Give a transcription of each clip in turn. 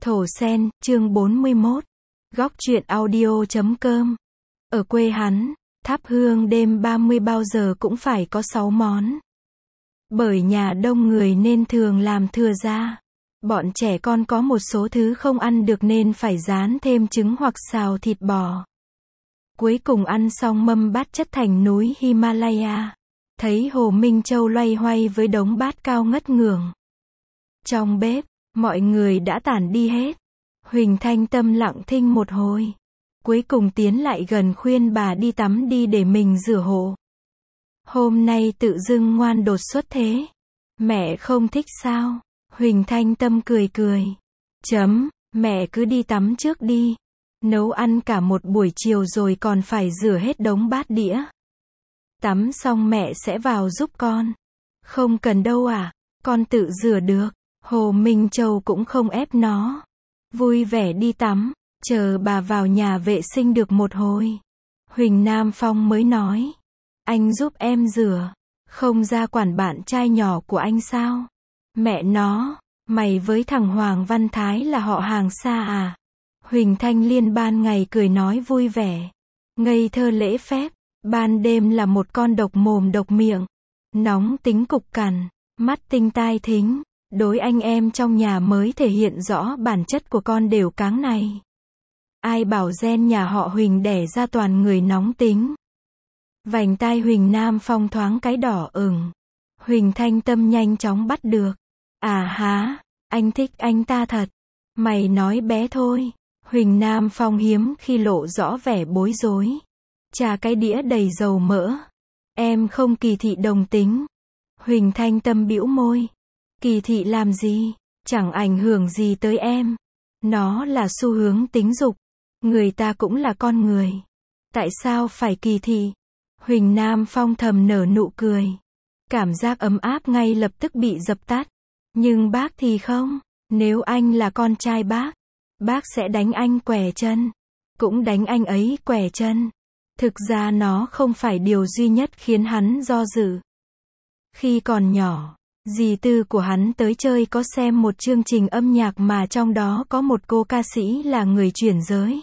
Thổ Sen, chương 41. Góc truyện audio.com. Ở quê hắn, thắp hương đêm 30 bao giờ cũng phải có 6 món. Bởi nhà đông người nên thường làm thừa ra. Bọn trẻ con có một số thứ không ăn được nên phải rán thêm trứng hoặc xào thịt bò. Cuối cùng ăn xong mâm bát chất thành núi Himalaya. Thấy Hồ Minh Châu loay hoay với đống bát cao ngất ngưởng. Trong bếp, mọi người đã tản đi hết. Huỳnh Thanh Tâm lặng thinh một hồi. Cuối cùng tiến lại gần khuyên bà đi tắm đi để mình rửa hộ. Hôm nay tự dưng ngoan đột xuất thế. Mẹ không thích sao? Huỳnh Thanh Tâm cười cười. Mẹ cứ đi tắm trước đi. Nấu ăn cả một buổi chiều rồi còn phải rửa hết đống bát đĩa. Tắm xong mẹ sẽ vào giúp con. Không cần đâu à, con tự rửa được. Hồ Minh Châu cũng không ép nó. Vui vẻ đi tắm, chờ bà vào nhà vệ sinh được một hồi. Huỳnh Nam Phong mới nói. Anh giúp em rửa. Không ra quản bạn trai nhỏ của anh sao? Mẹ nó, mày với thằng Hoàng Văn Thái là họ hàng xa à? Huỳnh Thanh Liên ban ngày cười nói vui vẻ. Ngây thơ lễ phép. Ban đêm là một con độc mồm độc miệng. Nóng tính cục cằn, mắt tinh tai thính. Đối anh em trong nhà mới thể hiện rõ bản chất của con đều cáng này. Ai bảo gen nhà họ Huỳnh đẻ ra toàn người nóng tính. Vành tai Huỳnh Nam Phong thoáng cái đỏ ửng. Huỳnh Thanh Tâm nhanh chóng bắt được. À há, anh thích anh ta thật. Mày nói bé thôi. Huỳnh Nam Phong hiếm khi lộ rõ vẻ bối rối. Chà cái đĩa đầy dầu mỡ. Em không kỳ thị đồng tính. Huỳnh Thanh Tâm bĩu môi. Kỳ thị làm gì? Chẳng ảnh hưởng gì tới em. Nó là xu hướng tính dục. Người ta cũng là con người. Tại sao phải kỳ thị? Huỳnh Nam Phong thầm nở nụ cười. Cảm giác ấm áp ngay lập tức bị dập tắt. Nhưng bác thì không. Nếu anh là con trai bác sẽ đánh anh quẻ chân. Cũng đánh anh ấy quẻ chân. Thực ra nó không phải điều duy nhất khiến hắn do dự. Khi còn nhỏ, dì Tư của hắn tới chơi có xem một chương trình âm nhạc mà trong đó có một cô ca sĩ là người chuyển giới.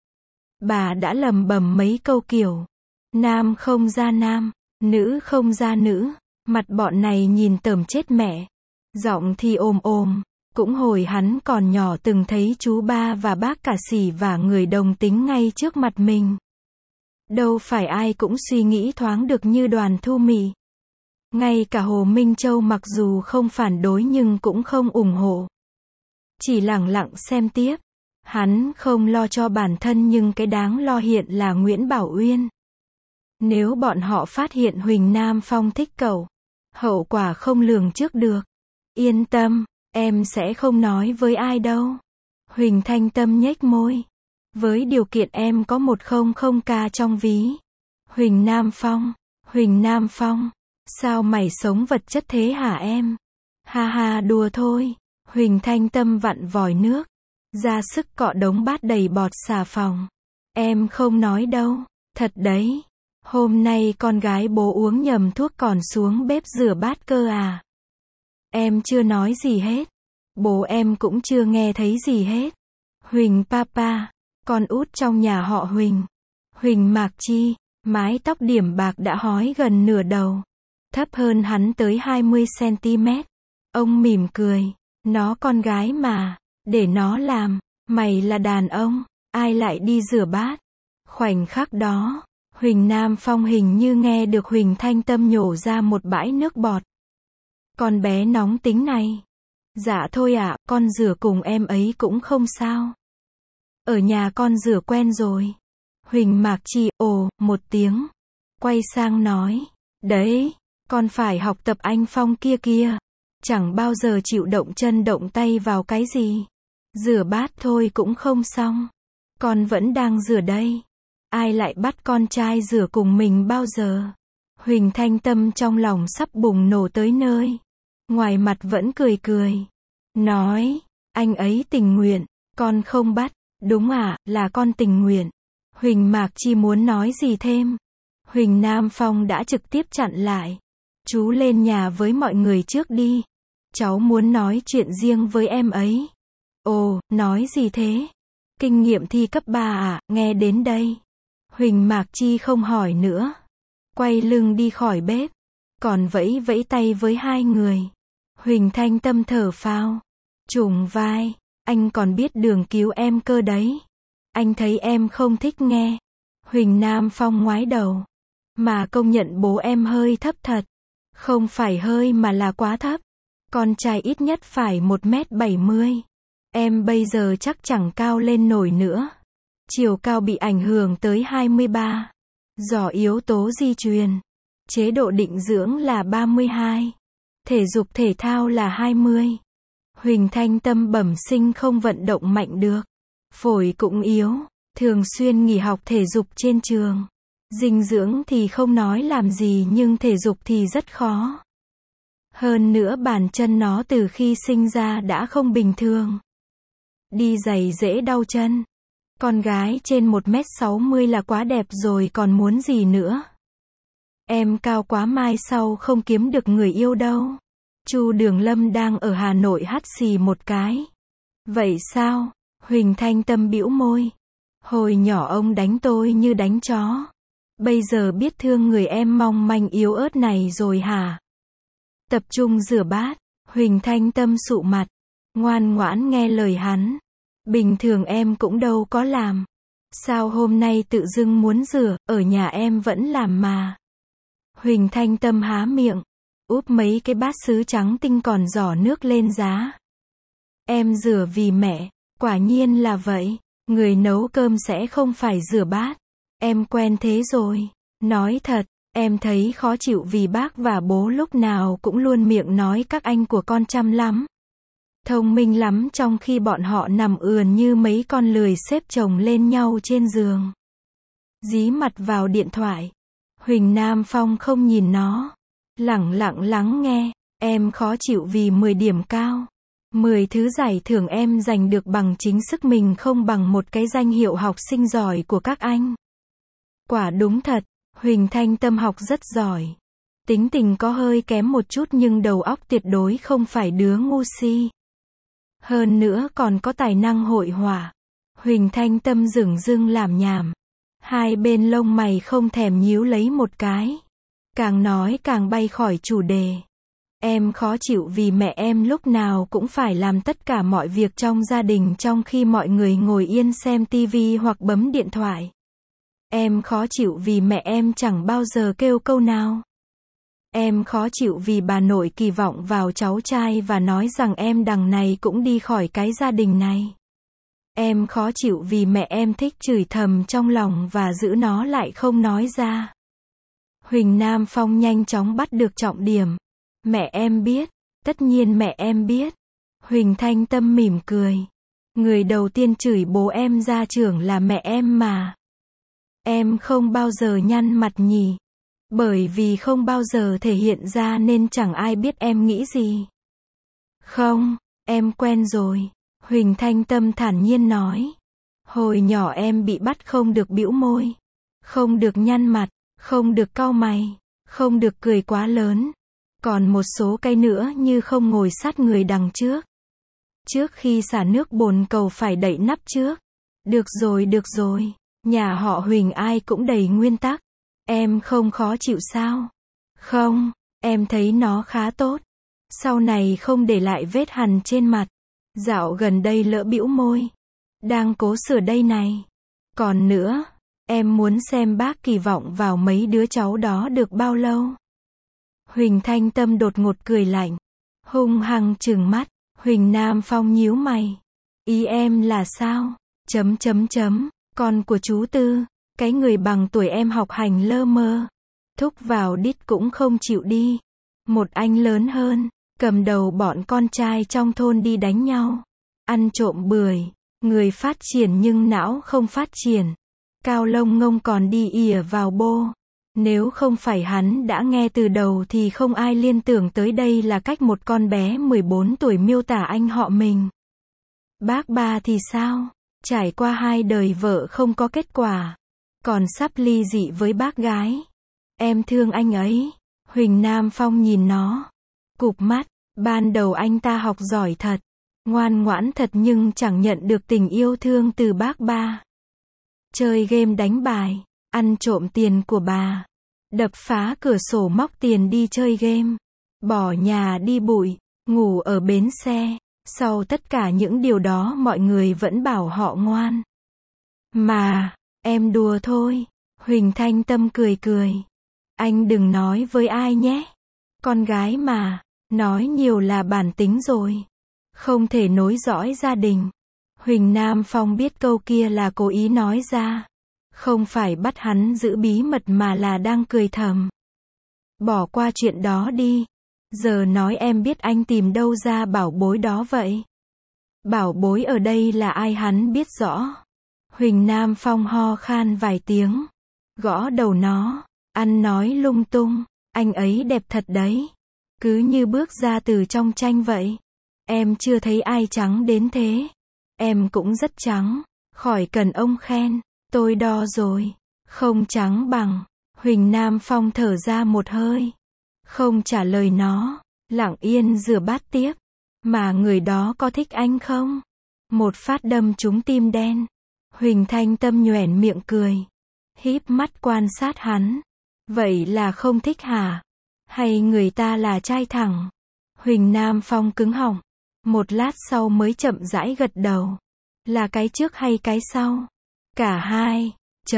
Bà đã lẩm bẩm mấy câu kiểu nam không ra nam, nữ không ra nữ. Mặt bọn này nhìn tởm chết mẹ. Giọng thì ồm. Cũng hồi hắn còn nhỏ từng thấy chú ba và bác cả xỉ vả người đồng tính ngay trước mặt mình. Đâu phải ai cũng suy nghĩ thoáng được như Đoàn Thu Mị. Ngay cả Hồ Minh Châu mặc dù không phản đối nhưng cũng không ủng hộ. Chỉ lẳng lặng xem tiếp. Hắn không lo cho bản thân nhưng cái đáng lo hiện là Nguyễn Bảo Uyên. Nếu bọn họ phát hiện Huỳnh Nam Phong thích cậu, hậu quả không lường trước được. Yên tâm, em sẽ không nói với ai đâu. Huỳnh Thanh Tâm nhếch môi. Với điều kiện em có 100k trong ví. Huỳnh Nam Phong. Sao mày sống vật chất thế hả em? Ha ha đùa thôi. Huỳnh Thanh Tâm vặn vòi nước. Ra sức cọ đống bát đầy bọt xà phòng. Em không nói đâu. Thật đấy. Hôm nay con gái bố uống nhầm thuốc còn xuống bếp rửa bát cơ à? Em chưa nói gì hết. Bố em cũng chưa nghe thấy gì hết. Huỳnh Papa. Con út trong nhà họ Huỳnh. Huỳnh Mạc Chi. Mái tóc điểm bạc đã hói gần nửa đầu. Thấp hơn hắn tới 20cm. Ông mỉm cười. Nó con gái mà. Để nó làm. Mày là đàn ông. Ai lại đi rửa bát? Khoảnh khắc đó, Huỳnh Nam Phong hình như nghe được Huỳnh Thanh Tâm nhổ ra một bãi nước bọt. Con bé nóng tính này. Dạ thôi ạ, con rửa cùng em ấy cũng không sao. Ở nhà con rửa quen rồi. Huỳnh Mạc Chi ồ một tiếng. Quay sang nói. Đấy, con phải học tập anh Phong kia. Chẳng bao giờ chịu động chân động tay vào cái gì. Rửa bát thôi cũng không xong. Con vẫn đang rửa đây. Ai lại bắt con trai rửa cùng mình bao giờ? Huỳnh Thanh Tâm trong lòng sắp bùng nổ tới nơi. Ngoài mặt vẫn cười. Nói, anh ấy tình nguyện, con không bắt. Đúng à, là con tình nguyện. Huỳnh Mạc Chi muốn nói gì thêm. Huỳnh Nam Phong đã trực tiếp chặn lại. Chú lên nhà với mọi người trước đi. Cháu muốn nói chuyện riêng với em ấy. Ồ, nói gì thế? Kinh nghiệm thi cấp 3 à, nghe đến đây. Huỳnh Mạc Chi không hỏi nữa. Quay lưng đi khỏi bếp. Còn vẫy vẫy tay với hai người. Huỳnh Thanh Tâm thở phào. Trùng vai, anh còn biết đường cứu em cơ đấy. Anh thấy em không thích nghe. Huỳnh Nam Phong ngoái đầu. Mà công nhận bố em hơi thấp thật. Không phải hơi mà là quá thấp. Con trai ít nhất phải 1m70. Em bây giờ chắc chẳng cao lên nổi nữa. Chiều cao bị ảnh hưởng tới 23. Do yếu tố di truyền. Chế độ định dưỡng là 32. Thể dục thể thao là 20. Huỳnh Thanh Tâm bẩm sinh không vận động mạnh được. Phổi cũng yếu. Thường xuyên nghỉ học thể dục trên trường. Dinh dưỡng thì không nói làm gì nhưng thể dục thì rất khó. Hơn nữa bàn chân nó từ khi sinh ra đã không bình thường. Đi giày dễ đau chân. Con gái trên 1m60 là quá đẹp rồi còn muốn gì nữa. Em cao quá mai sau không kiếm được người yêu đâu. Chu Đường Lâm đang ở Hà Nội hắt xì một cái. Vậy sao? Huỳnh Thanh Tâm bĩu môi. Hồi nhỏ ông đánh tôi như đánh chó. Bây giờ biết thương người em mong manh yếu ớt này rồi hả? Tập trung rửa bát. Huỳnh Thanh Tâm sụ mặt. Ngoan ngoãn nghe lời hắn. Bình thường em cũng đâu có làm. Sao hôm nay tự dưng muốn rửa, ở nhà em vẫn làm mà. Huỳnh Thanh Tâm há miệng. Úp mấy cái bát sứ trắng tinh còn giỏ nước lên giá. Em rửa vì mẹ. Quả nhiên là vậy. Người nấu cơm sẽ không phải rửa bát. Em quen thế rồi. Nói thật, em thấy khó chịu vì bác và bố lúc nào cũng luôn miệng nói các anh của con chăm lắm. Thông minh lắm trong khi bọn họ nằm ườn như mấy con lười xếp chồng lên nhau trên giường. Dí mặt vào điện thoại. Huỳnh Nam Phong không nhìn nó. Lẳng lặng lắng nghe. Em khó chịu vì 10 điểm cao. 10 thứ giải thưởng em giành được bằng chính sức mình không bằng một cái danh hiệu học sinh giỏi của các anh. Quả đúng thật, Huỳnh Thanh Tâm học rất giỏi. Tính tình có hơi kém một chút nhưng đầu óc tuyệt đối không phải đứa ngu si. Hơn nữa còn có tài năng hội họa. Huỳnh Thanh Tâm dửng dưng làm nhảm. Hai bên lông mày không thèm nhíu lấy một cái. Càng nói càng bay khỏi chủ đề. Em khó chịu vì mẹ em lúc nào cũng phải làm tất cả mọi việc trong gia đình trong khi mọi người ngồi yên xem tivi hoặc bấm điện thoại. Em khó chịu vì mẹ em chẳng bao giờ kêu câu nào. Em khó chịu vì bà nội kỳ vọng vào cháu trai và nói rằng em đằng này cũng đi khỏi cái gia đình này. Em khó chịu vì mẹ em thích chửi thầm trong lòng và giữ nó lại không nói ra. Huỳnh Nam Phong nhanh chóng bắt được trọng điểm. Mẹ em biết. Tất nhiên mẹ em biết. Huỳnh Thanh Tâm mỉm cười. Người đầu tiên chửi bố em ra trường là mẹ em mà. Em không bao giờ nhăn mặt nhỉ. Bởi vì không bao giờ thể hiện ra nên chẳng ai biết em nghĩ gì. Không, em quen rồi. Huỳnh Thanh Tâm thản nhiên nói. Hồi nhỏ em bị bắt không được bĩu môi. Không được nhăn mặt. Không được cau mày. Không được cười quá lớn. Còn một số cái nữa như không ngồi sát người đằng trước. Trước khi xả nước bồn cầu phải đậy nắp trước. Được rồi. Nhà họ Huỳnh ai cũng đầy nguyên tắc. Em không khó chịu sao? Không, em thấy nó khá tốt. Sau này không để lại vết hằn trên mặt. Dạo gần đây lỡ bĩu môi. Đang cố sửa đây này. Còn nữa, em muốn xem bác kỳ vọng vào mấy đứa cháu đó được bao lâu? Huỳnh Thanh Tâm đột ngột cười lạnh. Hung hăng trừng mắt. Huỳnh Nam Phong nhíu mày. Ý em là sao? Con của chú Tư. Cái người bằng tuổi em học hành lơ mơ. Thúc vào đít cũng không chịu đi. Một anh lớn hơn. Cầm đầu bọn con trai trong thôn đi đánh nhau. Ăn trộm bưởi. Người phát triển nhưng não không phát triển. Cao lông ngông còn đi ỉa vào bô. Nếu không phải hắn đã nghe từ đầu thì không ai liên tưởng tới đây là cách một con bé 14 tuổi miêu tả anh họ mình. Bác ba thì sao? Trải qua 2 đời vợ không có kết quả. Còn sắp ly dị với bác gái. Em thương anh ấy. Huỳnh Nam Phong nhìn nó. Cụp mắt. Ban đầu anh ta học giỏi thật. Ngoan ngoãn thật nhưng chẳng nhận được tình yêu thương từ bác ba. Chơi game đánh bài, ăn trộm tiền của bà, đập phá cửa sổ móc tiền đi chơi game, bỏ nhà đi bụi, ngủ ở bến xe. Sau tất cả những điều đó mọi người vẫn bảo họ ngoan. Mà, em đùa thôi. Huỳnh Thanh Tâm cười cười. Anh đừng nói với ai nhé. Con gái mà, nói nhiều là bản tính rồi. Không thể nối dõi gia đình. Huỳnh Nam Phong biết câu kia là cố ý nói ra. Không phải bắt hắn giữ bí mật mà là đang cười thầm. Bỏ qua chuyện đó đi. Giờ nói em biết anh tìm đâu ra bảo bối đó vậy. Bảo bối ở đây là ai hắn biết rõ. Huỳnh Nam Phong ho khan vài tiếng. Gõ đầu nó. Ăn nói lung tung. Anh ấy đẹp thật đấy. Cứ như bước ra từ trong tranh vậy. Em chưa thấy ai trắng đến thế. Em cũng rất trắng. Khỏi cần ông khen. Tôi đo rồi. Không trắng bằng. Huỳnh Nam Phong thở ra một hơi. Không trả lời nó. Lặng yên rửa bát tiếp. Mà người đó có thích anh không? Một phát đâm trúng tim đen. Huỳnh Thanh Tâm nhoẻn miệng cười. Híp mắt quan sát hắn. Vậy là không thích hả? Hay người ta là trai thẳng? Huỳnh Nam Phong cứng họng. Một lát sau mới chậm rãi gật đầu. Là cái trước hay cái sau? Cả hai.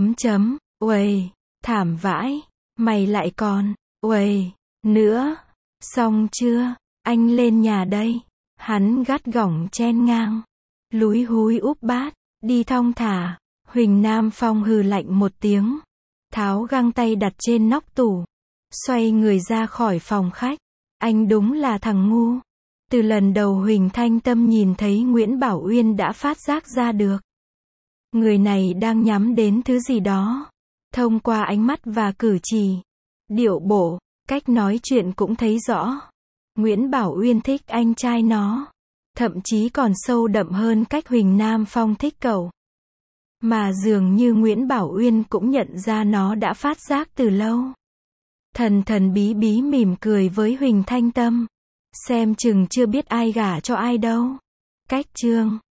Uầy. Thảm vãi. Mày lại còn. Uầy. Nữa. Xong chưa? Anh lên nhà đây. Hắn gắt gỏng chen ngang. Lúi húi úp bát. Đi thong thả. Huỳnh Nam Phong hừ lạnh một tiếng. Tháo găng tay đặt trên nóc tủ. Xoay người ra khỏi phòng khách. Anh đúng là thằng ngu. Từ lần đầu Huỳnh Thanh Tâm nhìn thấy Nguyễn Bảo Uyên đã phát giác ra được. Người này đang nhắm đến thứ gì đó. Thông qua ánh mắt và cử chỉ, điệu bộ, cách nói chuyện cũng thấy rõ. Nguyễn Bảo Uyên thích anh trai nó. Thậm chí còn sâu đậm hơn cách Huỳnh Nam Phong thích cậu. Mà dường như Nguyễn Bảo Uyên cũng nhận ra nó đã phát giác từ lâu. Thần thần bí bí mỉm cười với Huỳnh Thanh Tâm. Xem chừng chưa biết ai gả cho ai đâu. Cách chương